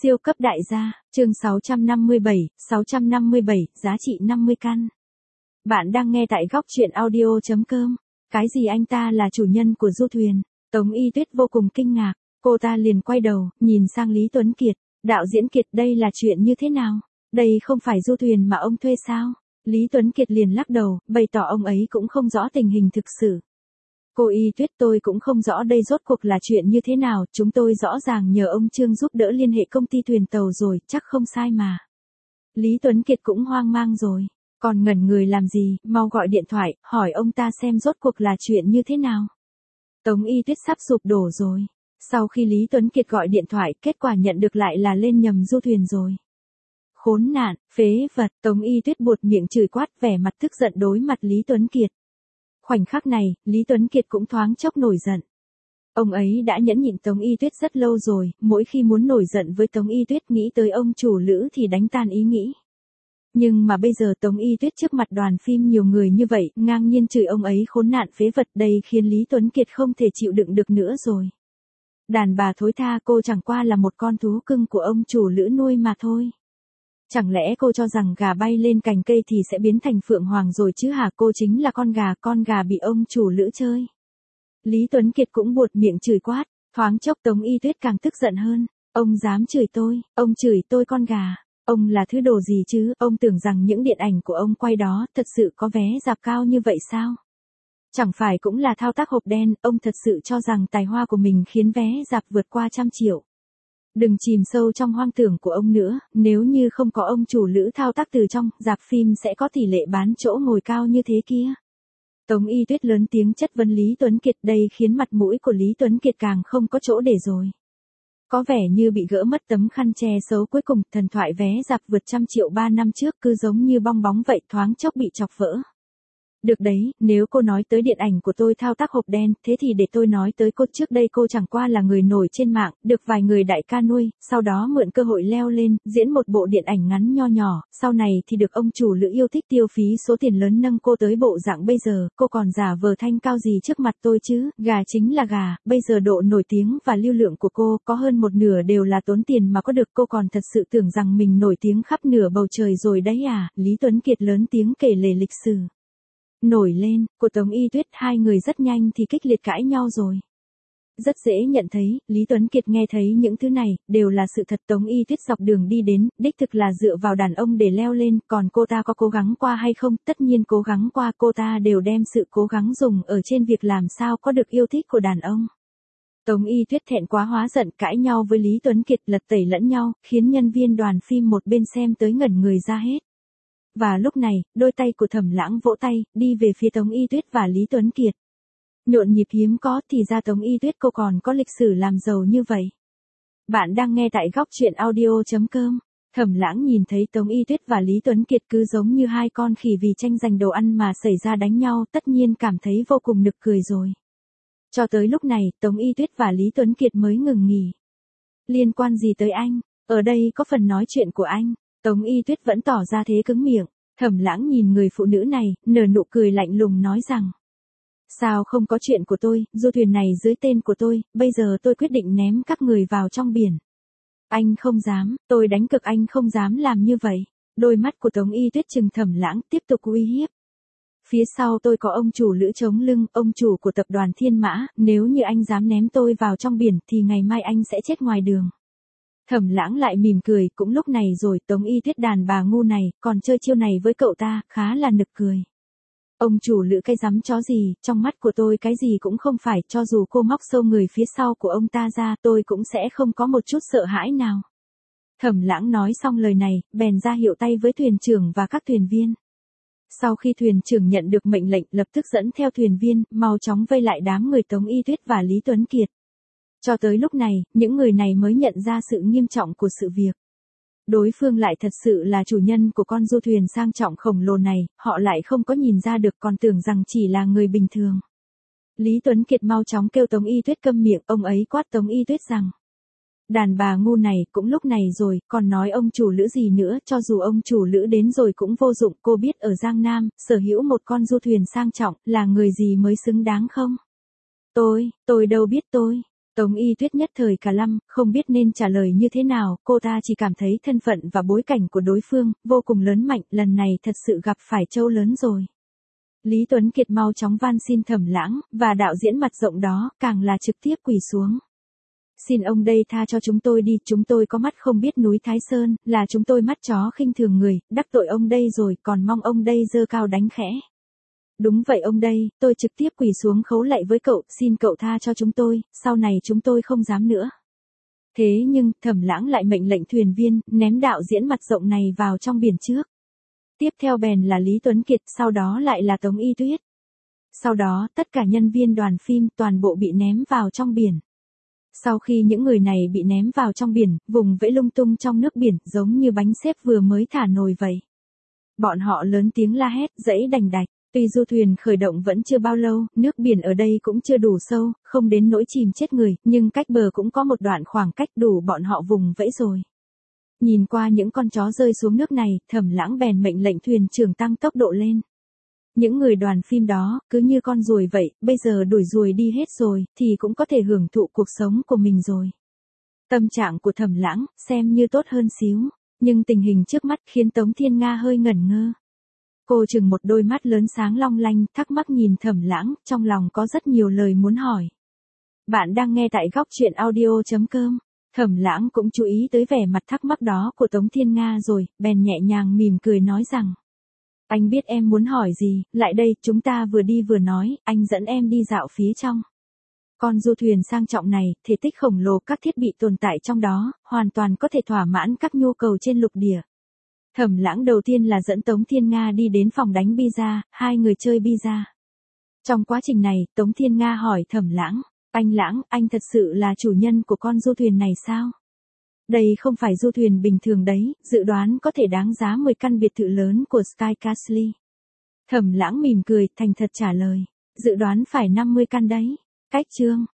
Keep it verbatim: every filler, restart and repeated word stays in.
Siêu cấp đại gia, chương sáu trăm năm mươi bảy, sáu trăm năm mươi bảy, giá trị năm mươi căn. Bạn đang nghe tại góc truyện audio chấm com. Cái gì anh ta là chủ nhân của du thuyền? Tống Y Tuyết vô cùng kinh ngạc, cô ta liền quay đầu, nhìn sang Lý Tuấn Kiệt. Đạo diễn Kiệt, đây là chuyện như thế nào? Đây không phải du thuyền mà ông thuê sao? Lý Tuấn Kiệt liền lắc đầu, bày tỏ ông ấy cũng không rõ tình hình thực sự. Cô Y Tuyết, tôi cũng không rõ đây rốt cuộc là chuyện như thế nào, chúng tôi rõ ràng nhờ ông Trương giúp đỡ liên hệ công ty thuyền tàu rồi, chắc không sai mà. Lý Tuấn Kiệt cũng hoang mang rồi, còn ngẩn người làm gì, mau gọi điện thoại, hỏi ông ta xem rốt cuộc là chuyện như thế nào. Tống Y Tuyết sắp sụp đổ rồi. Sau khi Lý Tuấn Kiệt gọi điện thoại, kết quả nhận được lại là lên nhầm du thuyền rồi. Khốn nạn, phế vật, Tống Y Tuyết buột miệng chửi quát, vẻ mặt tức giận đối mặt Lý Tuấn Kiệt. Khoảnh khắc này, Lý Tuấn Kiệt cũng thoáng chốc nổi giận. Ông ấy đã nhẫn nhịn Tống Y Tuyết rất lâu rồi, mỗi khi muốn nổi giận với Tống Y Tuyết nghĩ tới ông chủ Lữ thì đánh tan ý nghĩ. Nhưng mà bây giờ Tống Y Tuyết trước mặt đoàn phim nhiều người như vậy, ngang nhiên chửi ông ấy khốn nạn phế vật, đây khiến Lý Tuấn Kiệt không thể chịu đựng được nữa rồi. Đàn bà thối tha, cô chẳng qua là một con thú cưng của ông chủ Lữ nuôi mà thôi. Chẳng lẽ cô cho rằng gà bay lên cành cây thì sẽ biến thành phượng hoàng rồi chứ hả? Cô chính là con gà, con gà bị ông chủ Lữ chơi. Lý Tuấn Kiệt cũng buột miệng chửi quát, thoáng chốc Tống Y Tuyết càng tức giận hơn. Ông dám chửi tôi, ông chửi tôi con gà, ông là thứ đồ gì chứ? Ông tưởng rằng những điện ảnh của ông quay đó thật sự có vé rạp cao như vậy sao? Chẳng phải cũng là thao tác hộp đen, ông thật sự cho rằng tài hoa của mình khiến vé rạp vượt qua trăm triệu. Đừng chìm sâu trong hoang tưởng của ông nữa, nếu như không có ông chủ Lữ thao tác từ trong, rạp phim sẽ có tỷ lệ bán chỗ ngồi cao như thế kia. Tống Y Tuyết lớn tiếng chất vấn Lý Tuấn Kiệt, đây khiến mặt mũi của Lý Tuấn Kiệt càng không có chỗ để rồi. Có vẻ như bị gỡ mất tấm khăn che xấu cuối cùng, thần thoại vé rạp vượt trăm triệu ba năm trước cứ giống như bong bóng vậy, thoáng chốc bị chọc vỡ. Được đấy, nếu cô nói tới điện ảnh của tôi thao tác hộp đen, thế thì để tôi nói tới cô. Trước đây cô chẳng qua là người nổi trên mạng, được vài người đại ca nuôi, sau đó mượn cơ hội leo lên, diễn một bộ điện ảnh ngắn nho nhỏ, sau này thì được ông chủ Lữ yêu thích tiêu phí số tiền lớn nâng cô tới bộ dạng bây giờ, cô còn giả vờ thanh cao gì trước mặt tôi chứ, gà chính là gà, bây giờ độ nổi tiếng và lưu lượng của cô có hơn một nửa đều là tốn tiền mà có được, cô còn thật sự tưởng rằng mình nổi tiếng khắp nửa bầu trời rồi đấy à? Lý Tuấn Kiệt lớn tiếng kể lể lịch sử. Nổi lên, của Tống Y Tuyết, hai người rất nhanh thì kịch liệt cãi nhau rồi. Rất dễ nhận thấy, Lý Tuấn Kiệt nghe thấy những thứ này, đều là sự thật. Tống Y Tuyết dọc đường đi đến, đích thực là dựa vào đàn ông để leo lên, còn cô ta có cố gắng qua hay không? Tất nhiên cố gắng qua, cô ta đều đem sự cố gắng dùng ở trên việc làm sao có được yêu thích của đàn ông. Tống Y Tuyết thẹn quá hóa giận, cãi nhau với Lý Tuấn Kiệt, lật tẩy lẫn nhau, khiến nhân viên đoàn phim một bên xem tới ngẩn người ra hết. Và lúc này, đôi tay của Thẩm Lãng vỗ tay, đi về phía Tống Y Tuyết và Lý Tuấn Kiệt. Nhộn nhịp hiếm có, thì ra Tống Y Tuyết cô còn có lịch sử làm giàu như vậy. Bạn đang nghe tại góc truyện audio chấm com. Thẩm Lãng nhìn thấy Tống Y Tuyết và Lý Tuấn Kiệt cứ giống như hai con khỉ vì tranh giành đồ ăn mà xảy ra đánh nhau, tất nhiên cảm thấy vô cùng nực cười rồi. Cho tới lúc này, Tống Y Tuyết và Lý Tuấn Kiệt mới ngừng nghỉ. Liên quan gì tới anh? Ở đây có phần nói chuyện của anh. Tống Y Tuyết vẫn tỏ ra thế cứng miệng. Thẩm Lãng nhìn người phụ nữ này, nở nụ cười lạnh lùng nói rằng: sao không có chuyện của tôi, du thuyền này dưới tên của tôi, bây giờ tôi quyết định ném các người vào trong biển. Anh không dám, tôi đánh cược anh không dám làm như vậy. Đôi mắt của Tống Y Tuyết trừng Thẩm Lãng, tiếp tục uy hiếp. Phía sau tôi có ông chủ Lữ chống lưng, ông chủ của tập đoàn Thiên Mã, nếu như anh dám ném tôi vào trong biển thì ngày mai anh sẽ chết ngoài đường. Thẩm Lãng lại mỉm cười, cũng lúc này rồi, Tống Y Tuyết đàn bà ngu này, còn chơi chiêu này với cậu ta, khá là nực cười. Ông chủ Lữ cái rắm chó gì, trong mắt của tôi cái gì cũng không phải, cho dù cô móc sâu người phía sau của ông ta ra, tôi cũng sẽ không có một chút sợ hãi nào. Thẩm Lãng nói xong lời này, bèn ra hiệu tay với thuyền trưởng và các thuyền viên. Sau khi thuyền trưởng nhận được mệnh lệnh, lập tức dẫn theo thuyền viên, mau chóng vây lại đám người Tống Y Tuyết và Lý Tuấn Kiệt. Cho tới lúc này, những người này mới nhận ra sự nghiêm trọng của sự việc. Đối phương lại thật sự là chủ nhân của con du thuyền sang trọng khổng lồ này, họ lại không có nhìn ra được, còn tưởng rằng chỉ là người bình thường. Lý Tuấn Kiệt mau chóng kêu Tống Y Tuyết câm miệng, ông ấy quát Tống Y Tuyết rằng: đàn bà ngu này, cũng lúc này rồi, còn nói ông chủ Lữ gì nữa, cho dù ông chủ Lữ đến rồi cũng vô dụng, cô biết ở Giang Nam, sở hữu một con du thuyền sang trọng, là người gì mới xứng đáng không? Tôi, tôi đâu biết tôi. Tống Y Tuyết nhất thời cả lăm, không biết nên trả lời như thế nào, cô ta chỉ cảm thấy thân phận và bối cảnh của đối phương, vô cùng lớn mạnh, lần này thật sự gặp phải trâu lớn rồi. Lý Tuấn Kiệt mau chóng van xin Thẩm Lãng, và đạo diễn mặt rộng đó, càng là trực tiếp quỳ xuống. Xin ông đây tha cho chúng tôi đi, chúng tôi có mắt không biết núi Thái Sơn, là chúng tôi mắt chó khinh thường người, đắc tội ông đây rồi, còn mong ông đây giơ cao đánh khẽ. Đúng vậy ông đây, tôi trực tiếp quỳ xuống khấu lạy với cậu, xin cậu tha cho chúng tôi, sau này chúng tôi không dám nữa. Thế nhưng, Thẩm Lãng lại mệnh lệnh thuyền viên, ném đạo diễn mặt rộng này vào trong biển trước. Tiếp theo bèn là Lý Tuấn Kiệt, sau đó lại là Tống Y Tuyết. Sau đó, tất cả nhân viên đoàn phim toàn bộ bị ném vào trong biển. Sau khi những người này bị ném vào trong biển, vùng vẫy lung tung trong nước biển, giống như bánh xếp vừa mới thả nồi vậy. Bọn họ lớn tiếng la hét, giãy đành đạch. Tuy du thuyền khởi động vẫn chưa bao lâu, nước biển ở đây cũng chưa đủ sâu, không đến nỗi chìm chết người, nhưng cách bờ cũng có một đoạn khoảng cách đủ bọn họ vùng vẫy rồi. Nhìn qua những con chó rơi xuống nước này, Thẩm Lãng bèn mệnh lệnh thuyền trưởng tăng tốc độ lên. Những người đoàn phim đó, cứ như con ruồi vậy, bây giờ đuổi ruồi đi hết rồi, thì cũng có thể hưởng thụ cuộc sống của mình rồi. Tâm trạng của Thẩm Lãng, xem như tốt hơn xíu, nhưng tình hình trước mắt khiến Tống Thiên Nga hơi ngẩn ngơ. Cô chừng một đôi mắt lớn sáng long lanh, thắc mắc nhìn Thẩm Lãng, trong lòng có rất nhiều lời muốn hỏi. Bạn đang nghe tại góc truyện audio chấm com. Thẩm Lãng cũng chú ý tới vẻ mặt thắc mắc đó của Tống Thiên Nga rồi, bèn nhẹ nhàng mỉm cười nói rằng. Anh biết em muốn hỏi gì, lại đây, chúng ta vừa đi vừa nói, anh dẫn em đi dạo phía trong. Con du thuyền sang trọng này, thể tích khổng lồ, các thiết bị tồn tại trong đó, hoàn toàn có thể thỏa mãn các nhu cầu trên lục địa. Thẩm Lãng đầu tiên là dẫn Tống Thiên Nga đi đến phòng đánh bida, hai người chơi bida. Trong quá trình này, Tống Thiên Nga hỏi Thẩm Lãng, anh Lãng, anh thật sự là chủ nhân của con du thuyền này sao? Đây không phải du thuyền bình thường đấy, dự đoán có thể đáng giá mười căn biệt thự lớn của Sky Castle. Thẩm Lãng mỉm cười, thành thật trả lời, dự đoán phải năm mươi căn đấy. Cách chương